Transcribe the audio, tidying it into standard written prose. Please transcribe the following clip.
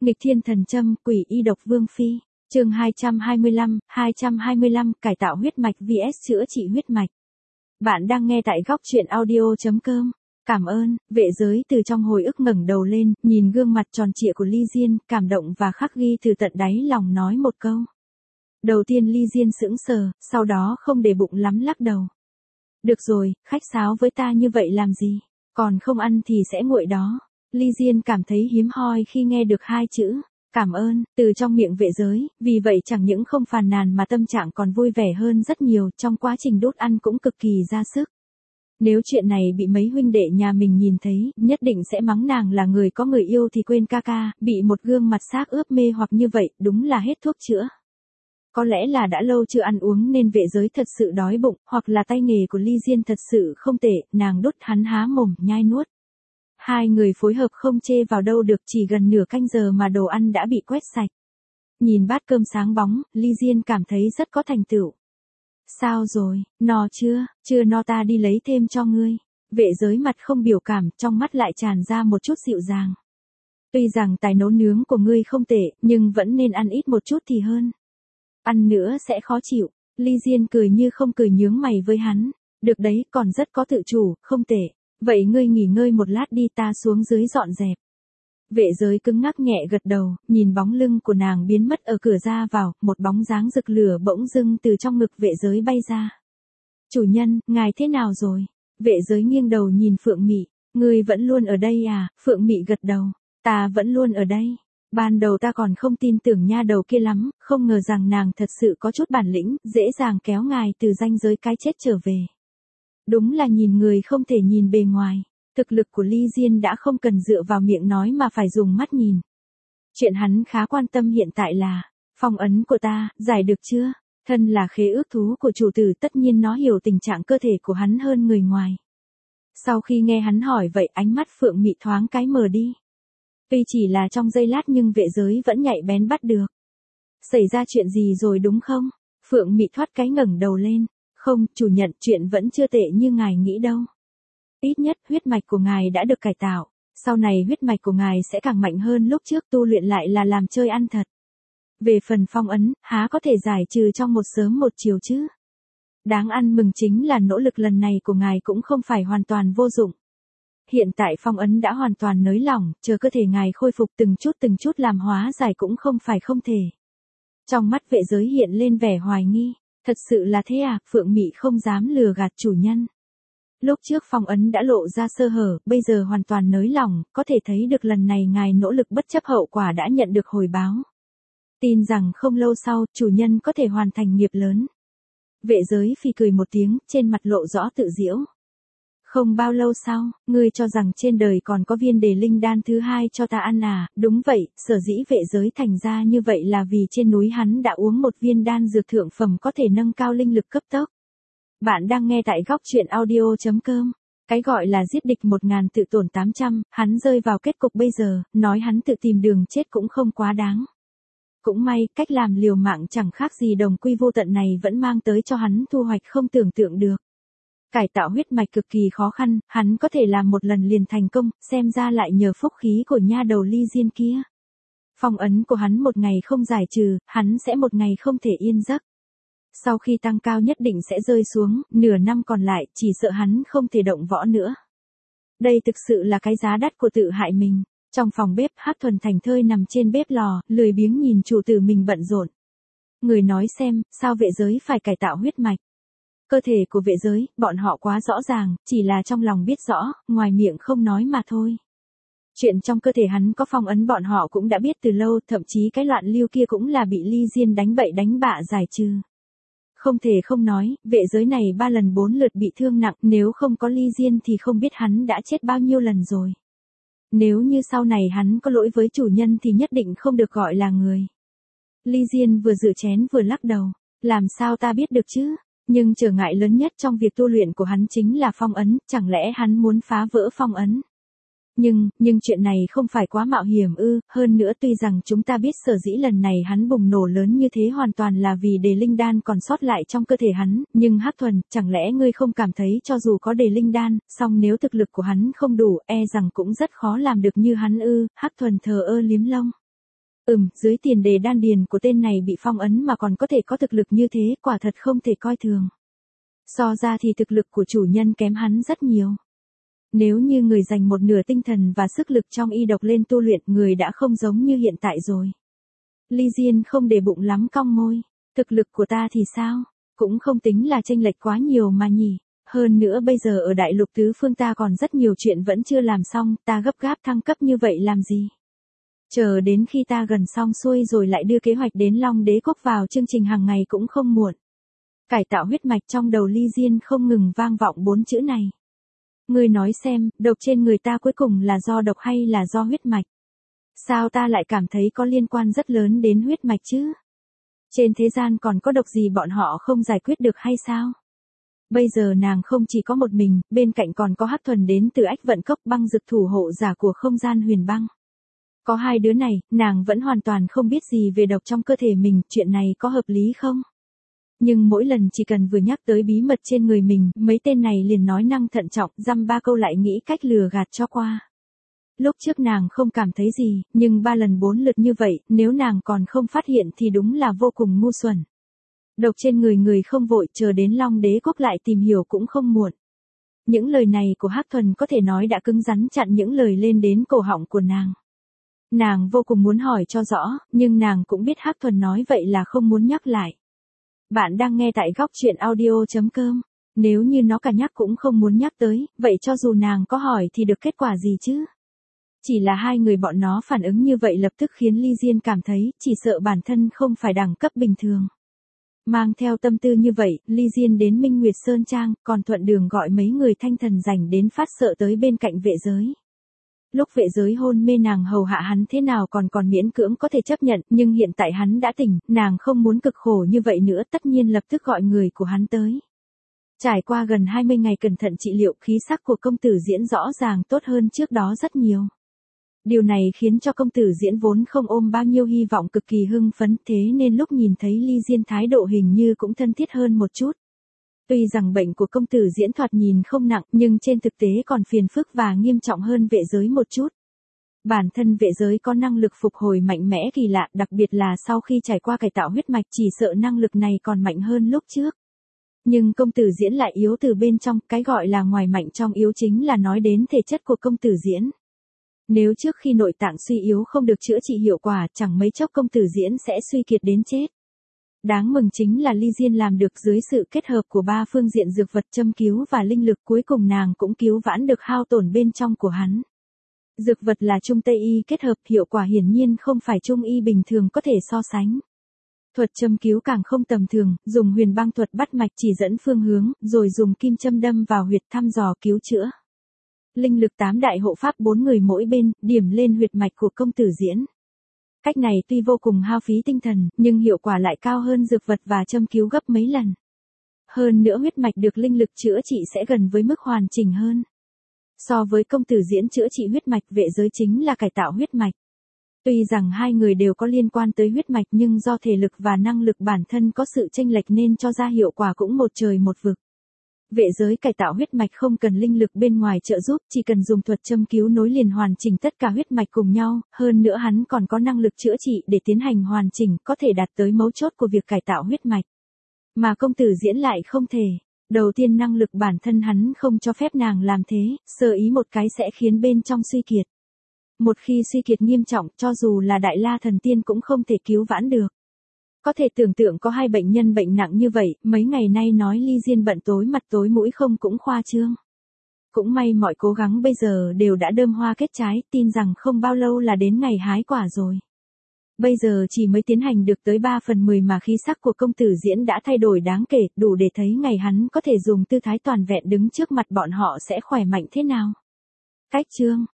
Nghịch thiên thần châm, quỷ y độc vương phi. Chương 225, cải tạo huyết mạch vs chữa trị huyết mạch. Bạn đang nghe tại góc truyện audio.com. Cảm ơn, vệ giới từ trong hồi ức ngẩng đầu lên, nhìn gương mặt tròn trịa của Ly Diên, cảm động và khắc ghi từ tận đáy lòng nói một câu. Đầu tiên Ly Diên sững sờ, sau đó không để bụng lắm lắc đầu. Được rồi, khách sáo với ta như vậy làm gì, còn không ăn thì sẽ nguội đó. Ly Diên cảm thấy hiếm hoi khi nghe được hai chữ cảm ơn từ trong miệng vệ giới, vì vậy chẳng những không phàn nàn mà tâm trạng còn vui vẻ hơn rất nhiều, trong quá trình đút ăn cũng cực kỳ ra sức. Nếu chuyện này bị mấy huynh đệ nhà mình nhìn thấy, nhất định sẽ mắng nàng là người có người yêu thì quên ca ca, bị một gương mặt xác ướp mê hoặc như vậy, đúng là hết thuốc chữa. Có lẽ là đã lâu chưa ăn uống nên vệ giới thật sự đói bụng, hoặc là tay nghề của Ly Diên thật sự không tệ, nàng đút hắn há mồm, nhai nuốt. Hai người phối hợp không chê vào đâu được, chỉ gần nửa canh giờ mà đồ ăn đã bị quét sạch. Nhìn bát cơm sáng bóng, Ly Diên cảm thấy rất có thành tựu. Sao rồi, no chưa no ta đi lấy thêm cho ngươi. Vệ giới mặt không biểu cảm, trong mắt lại tràn ra một chút dịu dàng. Tuy rằng tài nấu nướng của ngươi không tệ, nhưng vẫn nên ăn ít một chút thì hơn. Ăn nữa sẽ khó chịu. Ly Diên cười như không cười nhướng mày với hắn. Được đấy, còn rất có tự chủ, không tệ. Vậy ngươi nghỉ ngơi một lát đi, ta xuống dưới dọn dẹp. Vệ giới cứng ngắc nhẹ gật đầu, nhìn bóng lưng của nàng biến mất ở cửa ra vào, một bóng dáng rực lửa bỗng dưng từ trong ngực vệ giới bay ra. Chủ nhân, ngài thế nào rồi? Vệ giới nghiêng đầu nhìn Phượng Mị, ngươi vẫn luôn ở đây à? Phượng Mị gật đầu, ta vẫn luôn ở đây. Ban đầu ta còn không tin tưởng nha đầu kia lắm, không ngờ rằng nàng thật sự có chút bản lĩnh, dễ dàng kéo ngài từ ranh giới cái chết trở về. Đúng là nhìn người không thể nhìn bề ngoài. Thực lực của Ly Diên đã không cần dựa vào miệng nói mà phải dùng mắt nhìn. Chuyện hắn khá quan tâm hiện tại là, phong ấn của ta, giải được chưa? Thân là khế ước thú của chủ tử, tất nhiên nó hiểu tình trạng cơ thể của hắn hơn người ngoài. Sau khi nghe hắn hỏi vậy, ánh mắt Phượng Mị thoáng cái mờ đi. Tuy chỉ là trong giây lát nhưng vệ giới vẫn nhạy bén bắt được. Xảy ra chuyện gì rồi đúng không? Phượng Mị thoát cái ngẩng đầu lên. Không, chủ nhận, chuyện vẫn chưa tệ như ngài nghĩ đâu. Ít nhất huyết mạch của ngài đã được cải tạo, sau này huyết mạch của ngài sẽ càng mạnh hơn lúc trước, tu luyện lại là làm chơi ăn thật. Về phần phong ấn, há có thể giải trừ trong một sớm một chiều chứ. Đáng ăn mừng chính là nỗ lực lần này của ngài cũng không phải hoàn toàn vô dụng. Hiện tại phong ấn đã hoàn toàn nới lỏng, chờ cơ thể ngài khôi phục từng chút làm hóa giải cũng không phải không thể. Trong mắt vệ giới hiện lên vẻ hoài nghi, thật sự là thế à? Phượng Mị không dám lừa gạt chủ nhân. Lúc trước phong ấn đã lộ ra sơ hở, bây giờ hoàn toàn nới lỏng, có thể thấy được lần này ngài nỗ lực bất chấp hậu quả đã nhận được hồi báo. Tin rằng không lâu sau, chủ nhân có thể hoàn thành nghiệp lớn. Vệ giới phì cười một tiếng, trên mặt lộ rõ tự giễu. Không bao lâu sau, ngươi cho rằng trên đời còn có viên đề linh đan thứ hai cho ta ăn à? Đúng vậy, sở dĩ vệ giới thành ra như vậy là vì trên núi hắn đã uống một viên đan dược thượng phẩm có thể nâng cao linh lực cấp tốc. Bạn đang nghe tại góc truyện audio.com. Cái gọi là giết địch 1000 tự tổn 800, hắn rơi vào kết cục bây giờ, nói hắn tự tìm đường chết cũng không quá đáng. Cũng may, cách làm liều mạng chẳng khác gì đồng quy vô tận này vẫn mang tới cho hắn thu hoạch không tưởng tượng được. Cải tạo huyết mạch cực kỳ khó khăn, hắn có thể làm một lần liền thành công, xem ra lại nhờ phúc khí của nha đầu Ly Diên kia. Phong ấn của hắn một ngày không giải trừ, hắn sẽ một ngày không thể yên giấc. Sau khi tăng cao nhất định sẽ rơi xuống, nửa năm còn lại, chỉ sợ hắn không thể động võ nữa. Đây thực sự là cái giá đắt của tự hại mình. Trong phòng bếp, Hắc Thuần thành thơi nằm trên bếp lò, lười biếng nhìn chủ tử mình bận rộn. Người nói xem, sao vệ giới phải cải tạo huyết mạch? Cơ thể của vệ giới, bọn họ quá rõ ràng, chỉ là trong lòng biết rõ, ngoài miệng không nói mà thôi. Chuyện trong cơ thể hắn có phong ấn bọn họ cũng đã biết từ lâu, thậm chí cái loạn lưu kia cũng là bị Ly Diên đánh bậy đánh bạ giải trừ. Không thể không nói, vệ giới này 3 lần 4 lượt bị thương nặng, nếu không có Ly Diên thì không biết hắn đã chết bao nhiêu lần rồi. Nếu như sau này hắn có lỗi với chủ nhân thì nhất định không được gọi là người. Ly Diên vừa rửa chén vừa lắc đầu, làm sao ta biết được chứ? Nhưng trở ngại lớn nhất trong việc tu luyện của hắn chính là phong ấn, chẳng lẽ hắn muốn phá vỡ phong ấn? Nhưng chuyện này không phải quá mạo hiểm ư? Hơn nữa tuy rằng chúng ta biết sở dĩ lần này hắn bùng nổ lớn như thế hoàn toàn là vì đề linh đan còn sót lại trong cơ thể hắn, nhưng Hắc Thuần, chẳng lẽ ngươi không cảm thấy cho dù có đề linh đan, song nếu thực lực của hắn không đủ, e rằng cũng rất khó làm được như hắn ư? Hắc Thuần thờ ơ liếm lông. Dưới tiền đề đan điền của tên này bị phong ấn mà còn có thể có thực lực như thế, quả thật không thể coi thường. So ra thì thực lực của chủ nhân kém hắn rất nhiều. Nếu như người dành một nửa tinh thần và sức lực trong y độc lên tu luyện, người đã không giống như hiện tại rồi. Ly Diên không để bụng lắm, cong môi. Thực lực của ta thì sao? Cũng không tính là chênh lệch quá nhiều mà nhỉ. Hơn nữa bây giờ ở đại lục tứ phương ta còn rất nhiều chuyện vẫn chưa làm xong, ta gấp gáp thăng cấp như vậy làm gì? Chờ đến khi ta gần xong xuôi rồi lại đưa kế hoạch đến Long Đế Quốc vào chương trình hàng ngày cũng không muộn. Cải tạo huyết mạch, trong đầu Ly Diên không ngừng vang vọng 4 chữ này. Ngươi nói xem, độc trên người ta cuối cùng là do độc hay là do huyết mạch? Sao ta lại cảm thấy có liên quan rất lớn đến huyết mạch chứ? Trên thế gian còn có độc gì bọn họ không giải quyết được hay sao? Bây giờ nàng không chỉ có một mình, bên cạnh còn có Hắc Thuần đến từ Ách Vận Cốc, băng dực thủ hộ giả của không gian huyền băng. Có hai đứa này, nàng vẫn hoàn toàn không biết gì về độc trong cơ thể mình, chuyện này có hợp lý không? Nhưng mỗi lần chỉ cần vừa nhắc tới bí mật trên người mình, mấy tên này liền nói năng thận trọng, dăm ba câu lại nghĩ cách lừa gạt cho qua. Lúc trước nàng không cảm thấy gì, nhưng 3 lần 4 lượt như vậy, nếu nàng còn không phát hiện thì đúng là vô cùng ngu xuẩn. Độc trên người người không vội, chờ đến Long Đế Quốc lại tìm hiểu cũng không muộn. Những lời này của Hắc Thuần có thể nói đã cứng rắn chặn những lời lên đến cổ họng của nàng. Nàng vô cùng muốn hỏi cho rõ, nhưng nàng cũng biết Hắc Thuần nói vậy là không muốn nhắc lại. Bạn đang nghe tại góc truyện audio.com. Nếu như nó cả nhắc cũng không muốn nhắc tới, vậy cho dù nàng có hỏi thì được kết quả gì chứ? Chỉ là hai người bọn nó phản ứng như vậy lập tức khiến Ly Diên cảm thấy, chỉ sợ bản thân không phải đẳng cấp bình thường. Mang theo tâm tư như vậy, Ly Diên đến Minh Nguyệt Sơn Trang, còn thuận đường gọi mấy người thanh thần rảnh đến phát sợ tới bên cạnh vệ giới. Lúc vệ giới hôn mê nàng hầu hạ hắn thế nào còn miễn cưỡng có thể chấp nhận, nhưng hiện tại hắn đã tỉnh, nàng không muốn cực khổ như vậy nữa, tất nhiên lập tức gọi người của hắn tới. Trải qua gần 20 ngày cẩn thận trị liệu, khí sắc của công tử Diễn rõ ràng tốt hơn trước đó rất nhiều. Điều này khiến cho công tử Diễn vốn không ôm bao nhiêu hy vọng cực kỳ hưng phấn, thế nên lúc nhìn thấy Ly Diên thái độ hình như cũng thân thiết hơn một chút. Tuy rằng bệnh của công tử Diễn thoạt nhìn không nặng, nhưng trên thực tế còn phiền phức và nghiêm trọng hơn vệ giới một chút. Bản thân vệ giới có năng lực phục hồi mạnh mẽ kỳ lạ, đặc biệt là sau khi trải qua cải tạo huyết mạch, chỉ sợ năng lực này còn mạnh hơn lúc trước. Nhưng công tử Diễn lại yếu từ bên trong, cái gọi là ngoài mạnh trong yếu chính là nói đến thể chất của công tử Diễn. Nếu trước khi nội tạng suy yếu không được chữa trị hiệu quả, chẳng mấy chốc công tử Diễn sẽ suy kiệt đến chết. Đáng mừng chính là Ly Diên làm được, dưới sự kết hợp của 3 phương diện dược vật, châm cứu và linh lực, cuối cùng nàng cũng cứu vãn được hao tổn bên trong của hắn. Dược vật là Trung Tây y kết hợp, hiệu quả hiển nhiên không phải Trung y bình thường có thể so sánh. Thuật châm cứu càng không tầm thường, dùng huyền băng thuật bắt mạch chỉ dẫn phương hướng, rồi dùng kim châm đâm vào huyệt thăm dò cứu chữa. Linh lực 8 đại hộ pháp 4 người mỗi bên, điểm lên huyệt mạch của công tử Diễn. Cách này tuy vô cùng hao phí tinh thần, nhưng hiệu quả lại cao hơn dược vật và châm cứu gấp mấy lần. Hơn nữa huyết mạch được linh lực chữa trị sẽ gần với mức hoàn chỉnh hơn. So với công tử Diễn chữa trị huyết mạch, vệ giới chính là cải tạo huyết mạch. Tuy rằng hai người đều có liên quan tới huyết mạch, nhưng do thể lực và năng lực bản thân có sự chênh lệch nên cho ra hiệu quả cũng một trời một vực. Vệ giới cải tạo huyết mạch không cần linh lực bên ngoài trợ giúp, chỉ cần dùng thuật châm cứu nối liền hoàn chỉnh tất cả huyết mạch cùng nhau, hơn nữa hắn còn có năng lực chữa trị để tiến hành hoàn chỉnh, có thể đạt tới mấu chốt của việc cải tạo huyết mạch. Mà công tử Diễn lại không thể. Đầu tiên năng lực bản thân hắn không cho phép nàng làm thế, sơ ý một cái sẽ khiến bên trong suy kiệt. Một khi suy kiệt nghiêm trọng, cho dù là Đại La Thần Tiên cũng không thể cứu vãn được. Có thể tưởng tượng có 2 bệnh nhân bệnh nặng như vậy, mấy ngày nay nói Ly Diên bận tối mặt tối mũi không cũng khoa trương. Cũng may mọi cố gắng bây giờ đều đã đơm hoa kết trái, tin rằng không bao lâu là đến ngày hái quả rồi. Bây giờ chỉ mới tiến hành được tới 3/10 mà khí sắc của công tử Diễn đã thay đổi đáng kể, đủ để thấy ngày hắn có thể dùng tư thái toàn vẹn đứng trước mặt bọn họ sẽ khỏe mạnh thế nào. Cách chương